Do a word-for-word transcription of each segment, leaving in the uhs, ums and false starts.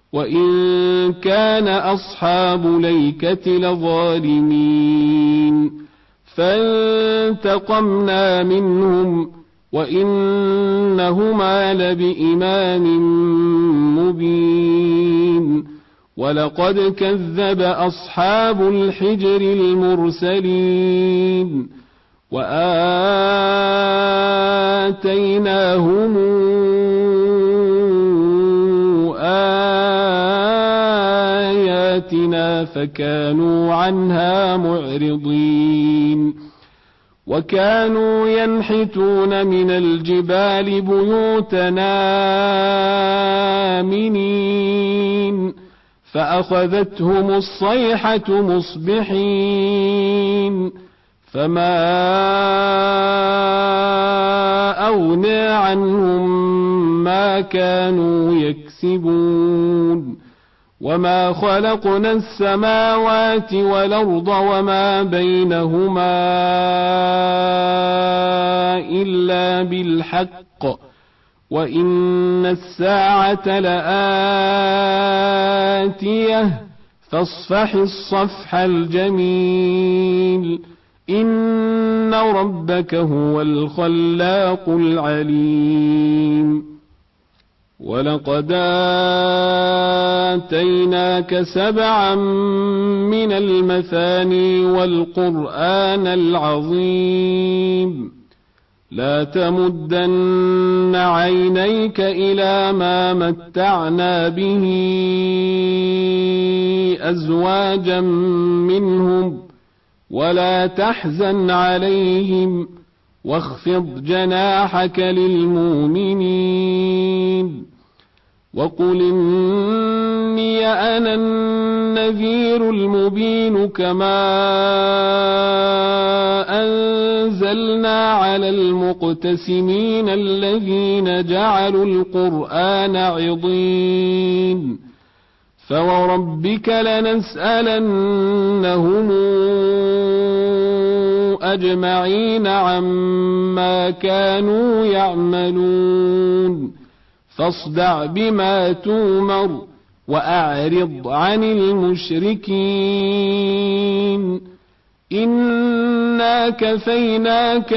وإن كان أصحاب ليكة لظالمين فانتقمنا منهم وإنهما لبإمام مبين ولقد كذب أصحاب الحجر المرسلين وآتيناهم آياتنا فكانوا عنها معرضين وكانوا ينحتون من الجبال بيوتنا آمنين فأخذتهم الصيحة مصبحين فما أغنى عنهم ما كانوا يكسبون وما خلقنا السماوات والأرض وما بينهما إلا بالحق وإن الساعة لآتية فاصفح الصفح الجميل إن ربك هو الخلاق العليم ولقد آتيناك سبعا من المثاني والقرآن العظيم لا تمدن عينيك إلى ما متعنا به أزواجا منهم ولا تحزن عليهم واخفض جناحك للمؤمنين وقل إني أنا النذير المبين كما أنزلنا على المقتسمين الذين جعلوا القرآن عضين فوربك لنسألنهم أجمعين عما كانوا يعملون فاصدع بما تؤمر وأعرض عن المشركين إنا كفيناك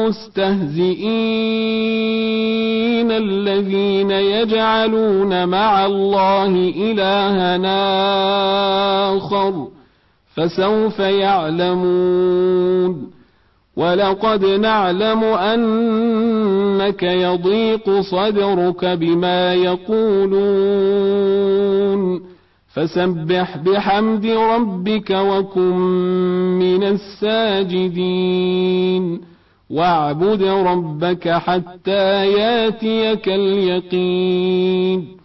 المستهزئين الذين يجعلون مع الله إلهنا آخر فسوف يعلمون ولقد نعلم أنك يضيق صدرك بما يقولون فسبح بحمد ربك وكن من الساجدين واعبد ربك حتى ياتيك اليقين